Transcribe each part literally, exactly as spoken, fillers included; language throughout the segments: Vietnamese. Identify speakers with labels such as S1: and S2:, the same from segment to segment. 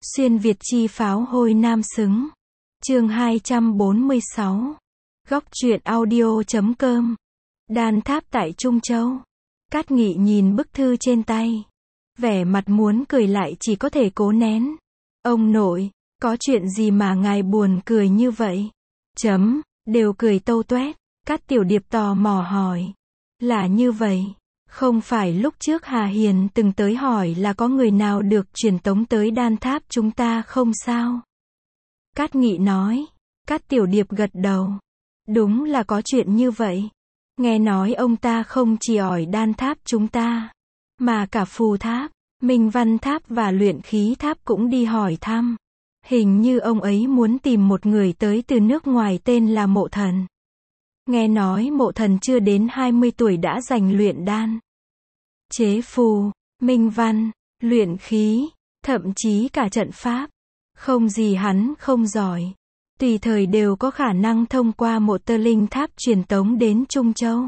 S1: Xuyên Việt chi pháo hôi nam xứng. Chương hai trăm bốn mươi sáu. Góc truyện audio chấm com. Đan tháp tại Trung Châu. Cát Nghị nhìn bức thư trên tay. Vẻ mặt muốn cười lại chỉ có thể cố nén. Ông nội, có chuyện gì mà ngài buồn cười như vậy? Chấm, đều cười tâu toét. Cát Tiểu Điệp tò mò hỏi. Là như vậy. Không phải lúc trước Hà Hiền từng tới hỏi là có người nào được truyền tống tới đan tháp chúng ta không sao? Cát Nghị nói. Cát Tiểu Điệp gật đầu. Đúng là có chuyện như vậy. Nghe nói ông ta không chỉ hỏi đan tháp chúng ta, mà cả phù tháp, minh văn tháp và luyện khí tháp cũng đi hỏi thăm. Hình như ông ấy muốn tìm một người tới từ nước ngoài tên là Mộ Thần. Nghe nói Mộ Thần chưa đến hai mươi tuổi đã giành luyện đan, chế phù, minh văn, luyện khí, thậm chí cả trận pháp. Không gì hắn không giỏi. Tùy thời đều có khả năng thông qua một tơ linh tháp truyền tống đến Trung Châu.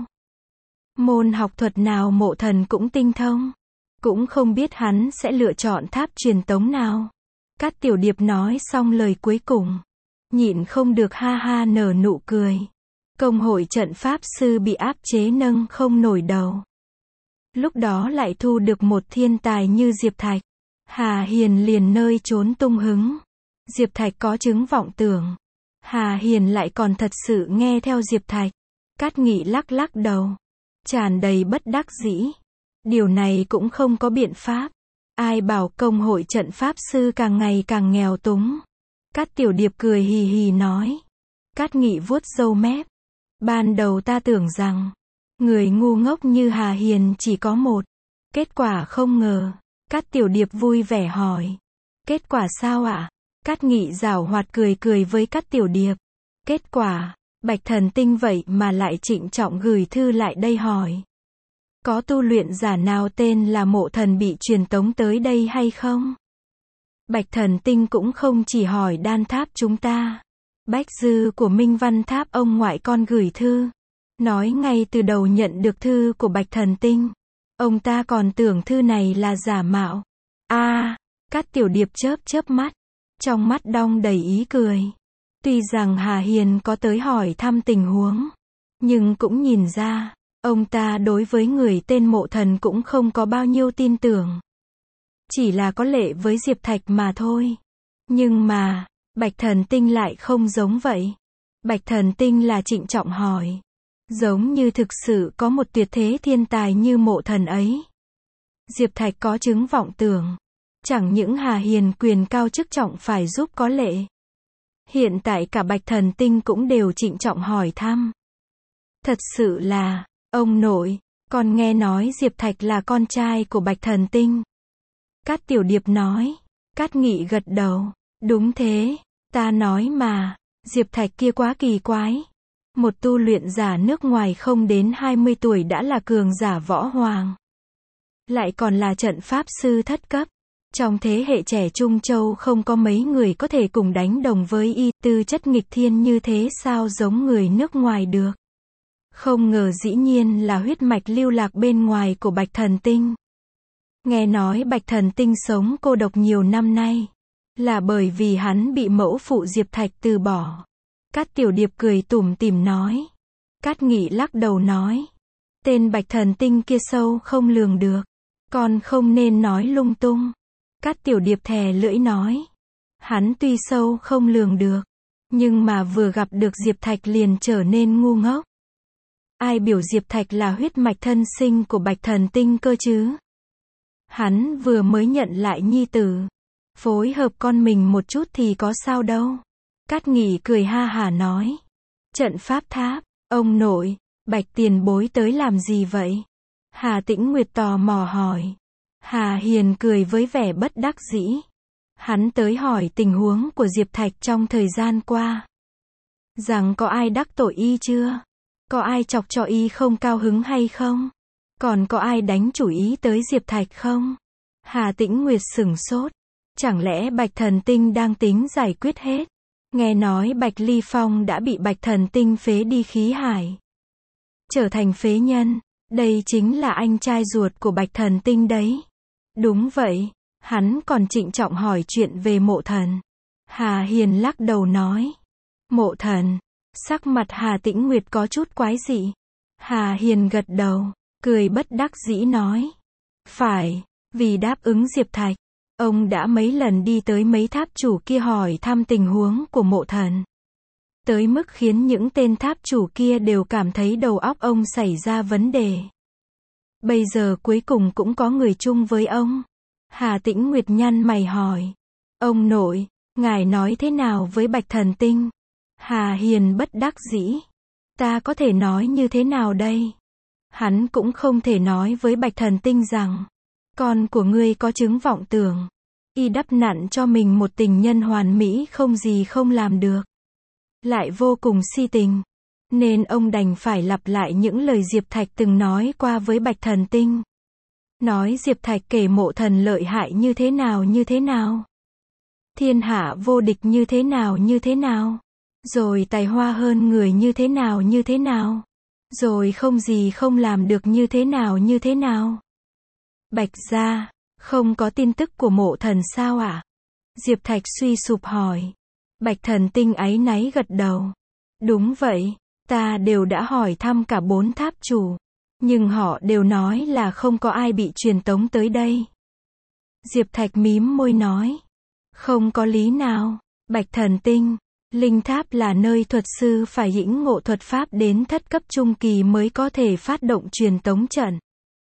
S1: Môn học thuật nào Mộ Thần cũng tinh thông. Cũng không biết hắn sẽ lựa chọn tháp truyền tống nào. Cát Tiểu Điệp nói xong lời cuối cùng, nhịn không được ha ha nở nụ cười. Công hội trận pháp sư bị áp chế nâng không nổi đầu. Lúc đó lại thu được một thiên tài như Diệp Thạch. Hà Hiền liền nơi trốn tung hứng. Diệp Thạch có chứng vọng tưởng. Hà Hiền lại còn thật sự nghe theo Diệp Thạch. Cát Nghị lắc lắc đầu, tràn đầy bất đắc dĩ. Điều này cũng không có biện pháp. Ai bảo công hội trận pháp sư càng ngày càng nghèo túng. Cát Tiểu Điệp cười hì hì nói. Cát Nghị vuốt râu mép. Ban đầu ta tưởng rằng người ngu ngốc như Hà Hiền chỉ có một. Kết quả không ngờ. Cát Tiểu Điệp vui vẻ hỏi. Kết quả sao ạ? Cát Nghị giảo hoạt cười cười với Cát Tiểu Điệp. Kết quả, Bạch Thần Tinh vậy mà lại trịnh trọng gửi thư lại đây hỏi. Có tu luyện giả nào tên là Mộ Thần bị truyền tống tới đây hay không? Bạch Thần Tinh cũng không chỉ hỏi đan tháp chúng ta. Bách Dư của Minh Văn Tháp ông ngoại con gửi thư. Nói ngay từ đầu nhận được thư của Bạch Thần Tinh. Ông ta còn tưởng thư này là giả mạo. A, à, Cát Tiểu Điệp chớp chớp mắt. Trong mắt đong đầy ý cười. Tuy rằng Hà Hiền có tới hỏi thăm tình huống, nhưng cũng nhìn ra, ông ta đối với người tên Mộ Thần cũng không có bao nhiêu tin tưởng. Chỉ là có lệ với Diệp Thạch mà thôi. Nhưng mà, Bạch Thần Tinh lại không giống vậy. Bạch Thần Tinh là trịnh trọng hỏi. Giống như thực sự có một tuyệt thế thiên tài như Mộ Thần ấy. Diệp Thạch có chứng vọng tưởng. Chẳng những Hà Hiền quyền cao chức trọng phải giúp có lệ. Hiện tại cả Bạch Thần Tinh cũng đều trịnh trọng hỏi thăm. Thật sự là, ông nội, con nghe nói Diệp Thạch là con trai của Bạch Thần Tinh. Cát Tiểu Điệp nói. Cát Nghị gật đầu. Đúng thế, ta nói mà, Diệp Thạch kia quá kỳ quái. Một tu luyện giả nước ngoài không đến hai mươi tuổi đã là cường giả võ hoàng. Lại còn là trận pháp sư thất cấp. Trong thế hệ trẻ Trung Châu không có mấy người có thể cùng đánh đồng với y, tư chất nghịch thiên như thế sao giống người nước ngoài được. Không ngờ dĩ nhiên là huyết mạch lưu lạc bên ngoài của Bạch Thần Tinh. Nghe nói Bạch Thần Tinh sống cô độc nhiều năm nay, là bởi vì hắn bị mẫu phụ Diệp Thạch từ bỏ. Cát Tiểu Điệp cười tủm tỉm nói. Cát Nghị lắc đầu nói. Tên Bạch Thần Tinh kia sâu không lường được. Con không nên nói lung tung. Cát Tiểu Điệp thè lưỡi nói. Hắn tuy sâu không lường được, nhưng mà vừa gặp được Diệp Thạch liền trở nên ngu ngốc. Ai biểu Diệp Thạch là huyết mạch thân sinh của Bạch Thần Tinh cơ chứ? Hắn vừa mới nhận lại nhi tử. Phối hợp con mình một chút thì có sao đâu. Cát Nghị cười ha hả nói. Trận pháp tháp, ông nội, Bạch tiền bối tới làm gì vậy? Hà Tĩnh Nguyệt tò mò hỏi. Hà Hiền cười với vẻ bất đắc dĩ. Hắn tới hỏi tình huống của Diệp Thạch trong thời gian qua. Rằng có ai đắc tội y chưa? Có ai chọc cho y không cao hứng hay không? Còn có ai đánh chủ ý tới Diệp Thạch không? Hà Tĩnh Nguyệt sửng sốt. Chẳng lẽ Bạch Thần Tinh đang tính giải quyết hết? Nghe nói Bạch Ly Phong đã bị Bạch Thần Tinh phế đi khí hải. Trở thành phế nhân. Đây chính là anh trai ruột của Bạch Thần Tinh đấy. Đúng vậy. Hắn còn trịnh trọng hỏi chuyện về Mộ Thần. Hà Hiền lắc đầu nói. Mộ Thần. Sắc mặt Hà Tĩnh Nguyệt có chút quái dị. Hà Hiền gật đầu, cười bất đắc dĩ nói. Phải, vì đáp ứng Diệp Thạch, ông đã mấy lần đi tới mấy tháp chủ kia hỏi thăm tình huống của Mộ Thần. Tới mức khiến những tên tháp chủ kia đều cảm thấy đầu óc ông xảy ra vấn đề. Bây giờ cuối cùng cũng có người chung với ông. Hà Tĩnh Nguyệt nhăn mày hỏi. Ông nội, ngài nói thế nào với Bạch Thần Tinh? Hà Hiền bất đắc dĩ. Ta có thể nói như thế nào đây? Hắn cũng không thể nói với Bạch Thần Tinh rằng, con của ngươi có chứng vọng tưởng. Y đắp nặn cho mình một tình nhân hoàn mỹ không gì không làm được. Lại vô cùng si tình. Nên ông đành phải lặp lại những lời Diệp Thạch từng nói qua với Bạch Thần Tinh. Nói Diệp Thạch kể Mộ Thần lợi hại như thế nào như thế nào. Thiên hạ vô địch như thế nào như thế nào. Rồi tài hoa hơn người như thế nào như thế nào. Rồi không gì không làm được như thế nào như thế nào. Bạch gia, không có tin tức của Mộ Thần sao ạ? À? Diệp Thạch suy sụp hỏi. Bạch Thần Tinh áy náy gật đầu. Đúng vậy, ta đều đã hỏi thăm cả bốn tháp chủ. Nhưng họ đều nói là không có ai bị truyền tống tới đây. Diệp Thạch mím môi nói. Không có lý nào. Bạch Thần Tinh, linh tháp là nơi thuật sư phải lĩnh ngộ thuật pháp đến thất cấp trung kỳ mới có thể phát động truyền tống trận.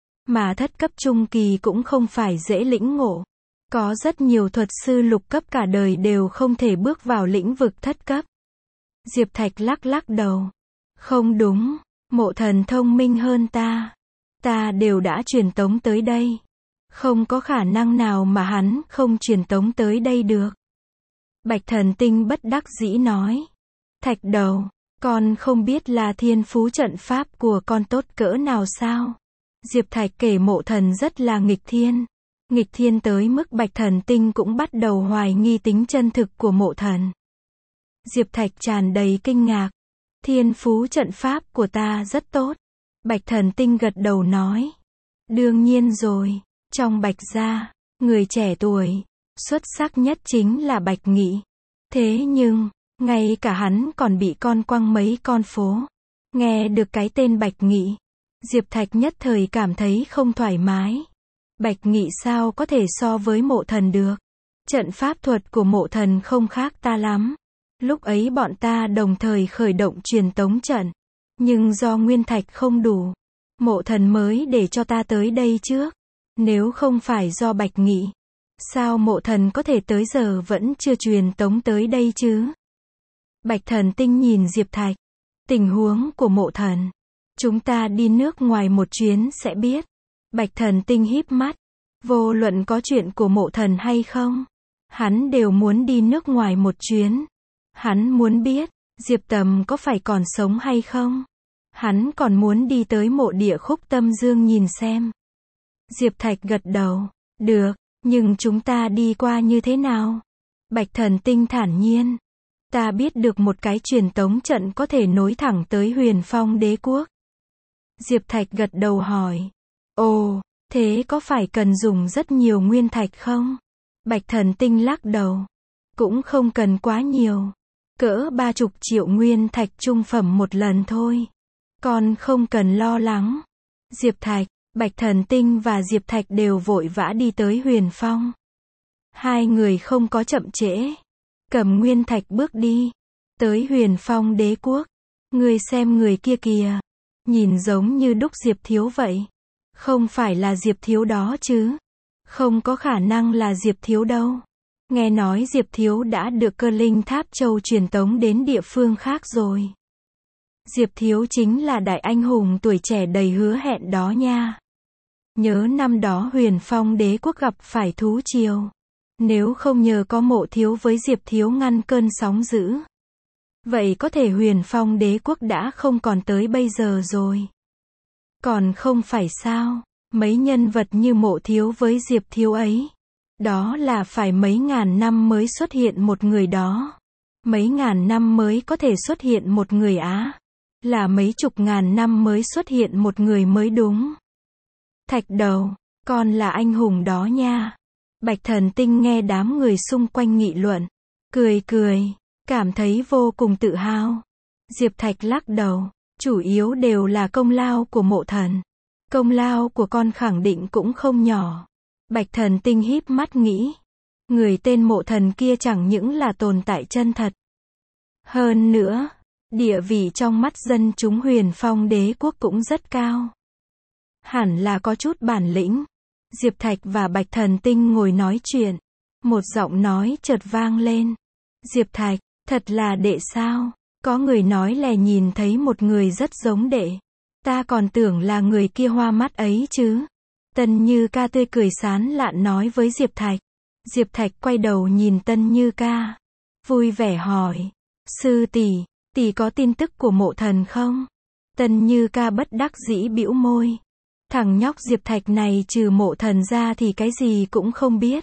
S1: Mà thất cấp trung kỳ cũng không phải dễ lĩnh ngộ. Có rất nhiều thuật sư lục cấp cả đời đều không thể bước vào lĩnh vực thất cấp. Diệp Thạch lắc lắc đầu. Không đúng, Mộ Thần thông minh hơn ta. Ta đều đã truyền tống tới đây. Không có khả năng nào mà hắn không truyền tống tới đây được. Bạch Thần Tinh bất đắc dĩ nói. Thạch đầu, con không biết là thiên phú trận pháp của con tốt cỡ nào sao? Diệp Thạch kể Mộ Thần rất là nghịch thiên. Nghịch thiên tới mức Bạch Thần Tinh cũng bắt đầu hoài nghi tính chân thực của Mộ Thần. Diệp Thạch tràn đầy kinh ngạc. Thiên phú trận pháp của ta rất tốt. Bạch Thần Tinh gật đầu nói. Đương nhiên rồi, trong Bạch gia, người trẻ tuổi, xuất sắc nhất chính là Bạch Nghị. Thế nhưng, ngay cả hắn còn bị con quăng mấy con phố. Nghe được cái tên Bạch Nghị, Diệp Thạch nhất thời cảm thấy không thoải mái. Bạch Nghị sao có thể so với Mộ Thần được? Trận pháp thuật của Mộ Thần không khác ta lắm. Lúc ấy bọn ta đồng thời khởi động truyền tống trận. Nhưng do nguyên thạch không đủ, Mộ Thần mới để cho ta tới đây trước. Nếu không phải do Bạch Nghị, sao Mộ Thần có thể tới giờ vẫn chưa truyền tống tới đây chứ? Bạch Thần Tinh nhìn Diệp Thạch. Tình huống của Mộ Thần. Chúng ta đi nước ngoài một chuyến sẽ biết. Bạch Thần Tinh híp mắt. Vô luận có chuyện của Mộ Thần hay không, hắn đều muốn đi nước ngoài một chuyến. Hắn muốn biết, Diệp Tầm có phải còn sống hay không? Hắn còn muốn đi tới mộ địa Khúc Tâm Dương nhìn xem. Diệp Thạch gật đầu. Được, nhưng chúng ta đi qua như thế nào? Bạch Thần Tinh thản nhiên. Ta biết được một cái truyền tống trận có thể nối thẳng tới Huyền Phong Đế Quốc. Diệp Thạch gật đầu hỏi. Ồ, thế có phải cần dùng rất nhiều nguyên thạch không? Bạch Thần Tinh lắc đầu. Cũng không cần quá nhiều. Cỡ ba chục triệu nguyên thạch trung phẩm một lần thôi. Con không cần lo lắng. Diệp Thạch, Bạch Thần Tinh và Diệp Thạch đều vội vã đi tới Huyền Phong. Hai người không có chậm trễ. Cầm nguyên thạch bước đi. Tới Huyền Phong Đế Quốc. Người xem người kia kìa. Nhìn giống như đúc Diệp Thiếu vậy. Không phải là Diệp Thiếu đó chứ. Không có khả năng là Diệp Thiếu đâu. Nghe nói Diệp Thiếu đã được Cơ Linh Tháp Châu truyền tống đến địa phương khác rồi. Diệp Thiếu chính là đại anh hùng tuổi trẻ đầy hứa hẹn đó nha. Nhớ năm đó Huyền Phong Đế Quốc gặp phải thú triều. Nếu không nhờ có Mộ Thiếu với Diệp Thiếu ngăn cơn sóng dữ, vậy có thể Huyền Phong Đế Quốc đã không còn tới bây giờ rồi. Còn không phải sao, mấy nhân vật như Mộ Thiếu với Diệp Thiếu ấy, đó là phải mấy ngàn năm mới xuất hiện một người đó. Mấy ngàn năm mới có thể xuất hiện một người á. Là mấy chục ngàn năm mới xuất hiện một người mới đúng. Thạch đầu, con là anh hùng đó nha. Bạch Thần Tinh nghe đám người xung quanh nghị luận, cười cười, cảm thấy vô cùng tự hào. Diệp Thạch lắc đầu, chủ yếu đều là công lao của Mộ Thần. Công lao của con khẳng định cũng không nhỏ. Bạch Thần Tinh híp mắt nghĩ, người tên Mộ Thần kia chẳng những là tồn tại chân thật. Hơn nữa, địa vị trong mắt dân chúng Huyền Phong đế quốc cũng rất cao. Hẳn là có chút bản lĩnh. Diệp Thạch và Bạch Thần Tinh ngồi nói chuyện. Một giọng nói chợt vang lên. Diệp Thạch, thật là đệ sao? Có người nói là nhìn thấy một người rất giống đệ. Ta còn tưởng là người kia hoa mắt ấy chứ. Tân Như Ca tươi cười sán lạn nói với Diệp Thạch. Diệp Thạch quay đầu nhìn Tân Như Ca. Vui vẻ hỏi. Sư tỷ, tỷ có tin tức của Mộ Thần không? Tân Như Ca bất đắc dĩ bĩu môi. Thằng nhóc Diệp Thạch này trừ Mộ Thần ra thì cái gì cũng không biết.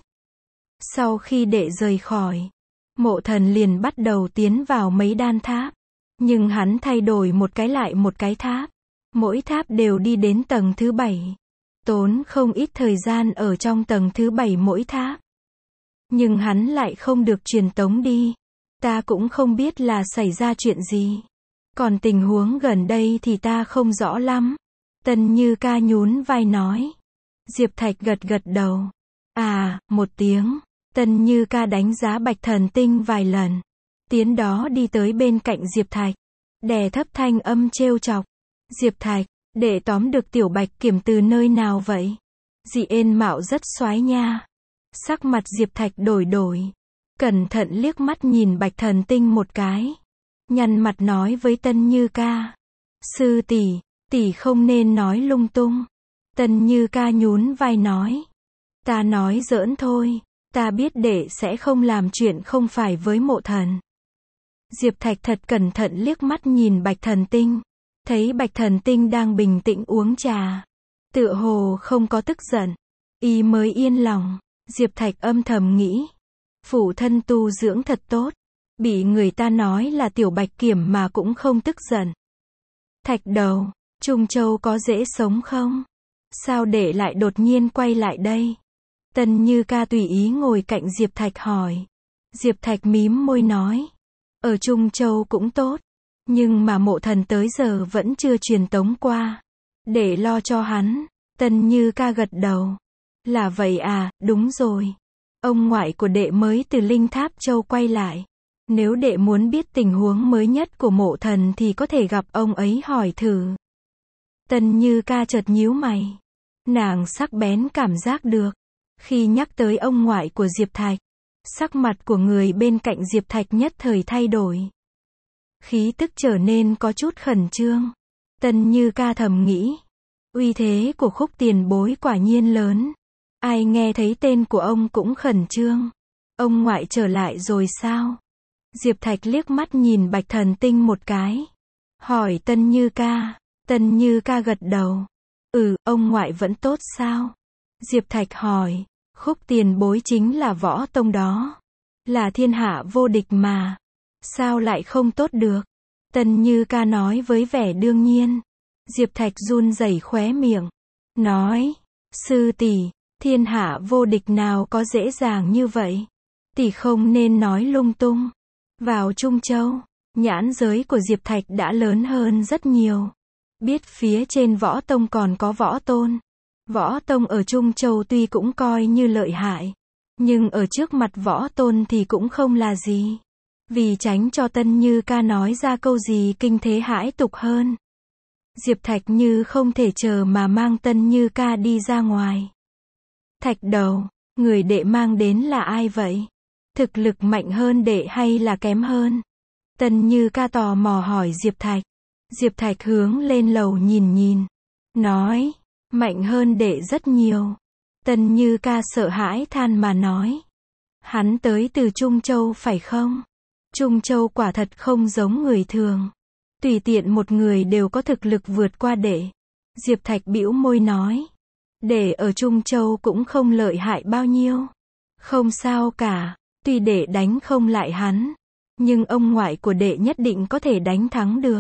S1: Sau khi đệ rời khỏi, Mộ Thần liền bắt đầu tiến vào mấy đan tháp. Nhưng hắn thay đổi một cái lại một cái tháp. Mỗi tháp đều đi đến tầng thứ bảy. Tốn không ít thời gian ở trong tầng thứ bảy mỗi tháp. Nhưng hắn lại không được truyền tống đi. Ta cũng không biết là xảy ra chuyện gì. Còn tình huống gần đây thì ta không rõ lắm. Tân Như Ca nhún vai nói. Diệp Thạch gật gật đầu. À, một tiếng. Tân Như Ca đánh giá Bạch Thần Tinh vài lần. Tiến đó đi tới bên cạnh Diệp Thạch. Đè thấp thanh âm trêu chọc. Diệp Thạch, đệ tóm được Tiểu Bạch Kiểm từ nơi nào vậy? Dị ên mạo rất xoái nha. Sắc mặt Diệp Thạch đổi đổi. Cẩn thận liếc mắt nhìn Bạch Thần Tinh một cái. Nhăn mặt nói với Tân Như Ca. Sư tỷ, tỷ không nên nói lung tung. Tân Như Ca nhún vai nói. Ta nói giỡn thôi. Ta biết đệ sẽ không làm chuyện không phải với Mộ Thần. Diệp Thạch thật cẩn thận liếc mắt nhìn Bạch Thần Tinh. Thấy Bạch Thần Tinh đang bình tĩnh uống trà. Tựa hồ không có tức giận. Y mới yên lòng. Diệp Thạch âm thầm nghĩ. Phụ thân tu dưỡng thật tốt. Bị người ta nói là Tiểu Bạch Kiểm mà cũng không tức giận. Thạch đầu, Trung Châu có dễ sống không? Sao đệ lại đột nhiên quay lại đây? Tân Như Ca tùy ý ngồi cạnh Diệp Thạch hỏi. Diệp Thạch mím môi nói. Ở Trung Châu cũng tốt. Nhưng mà Mộ Thần tới giờ vẫn chưa truyền tống qua. Để lo cho hắn. Tân Như Ca gật đầu. Là vậy à, đúng rồi. Ông ngoại của đệ mới từ Linh Tháp Châu quay lại. Nếu đệ muốn biết tình huống mới nhất của Mộ Thần thì có thể gặp ông ấy hỏi thử. Tân Như Ca chợt nhíu mày. Nàng sắc bén cảm giác được. Khi nhắc tới ông ngoại của Diệp Thạch, sắc mặt của người bên cạnh Diệp Thạch nhất thời thay đổi. Khí tức trở nên có chút khẩn trương. Tân Như Ca thầm nghĩ. Uy thế của Khúc tiền bối quả nhiên lớn. Ai nghe thấy tên của ông cũng khẩn trương. Ông ngoại trở lại rồi sao? Diệp Thạch liếc mắt nhìn Bạch Thần Tinh một cái. Hỏi Tân Như Ca. Tân Như Ca gật đầu. Ừ, ông ngoại vẫn tốt sao? Diệp Thạch hỏi. Khúc tiền bối chính là võ tông đó. Là thiên hạ vô địch mà. Sao lại không tốt được? Tân Như Ca nói với vẻ đương nhiên. Diệp Thạch run rẩy khóe miệng. Nói. Sư tỷ, thiên hạ vô địch nào có dễ dàng như vậy? Tỷ không nên nói lung tung. Vào Trung Châu, nhãn giới của Diệp Thạch đã lớn hơn rất nhiều. Biết phía trên võ tông còn có võ tôn. Võ tông ở Trung Châu tuy cũng coi như lợi hại. Nhưng ở trước mặt võ tôn thì cũng không là gì. Vì tránh cho Tân Như Ca nói ra câu gì kinh thế hãi tục hơn. Diệp Thạch như không thể chờ mà mang Tân Như Ca đi ra ngoài. Thạch đầu, người đệ mang đến là ai vậy? Thực lực mạnh hơn đệ hay là kém hơn? Tân Như Ca tò mò hỏi Diệp Thạch. Diệp Thạch hướng lên lầu nhìn nhìn. Nói, mạnh hơn đệ rất nhiều. Tân Như Ca sợ hãi than mà nói. Hắn tới từ Trung Châu phải không? Trung Châu quả thật không giống người thường. Tùy tiện một người đều có thực lực vượt qua đệ. Diệp Thạch bĩu môi nói. Đệ ở Trung Châu cũng không lợi hại bao nhiêu. Không sao cả, tuy đệ đánh không lại hắn. Nhưng ông ngoại của đệ nhất định có thể đánh thắng được.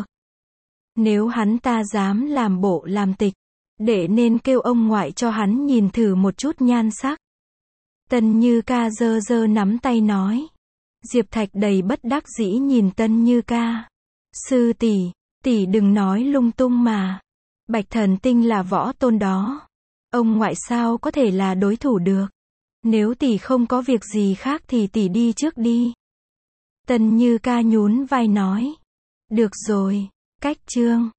S1: Nếu hắn ta dám làm bộ làm tịch, đệ nên kêu ông ngoại cho hắn nhìn thử một chút nhan sắc. Tân Như Ca giơ giơ nắm tay nói. Diệp Thạch đầy bất đắc dĩ nhìn Tân Như Ca. Sư tỷ, tỷ đừng nói lung tung mà. Bạch Thần Tinh là võ tôn đó. Ông ngoại sao có thể là đối thủ được. Nếu tỷ không có việc gì khác thì tỷ đi trước đi. Tân Như Ca nhún vai nói. Được rồi, cách chương.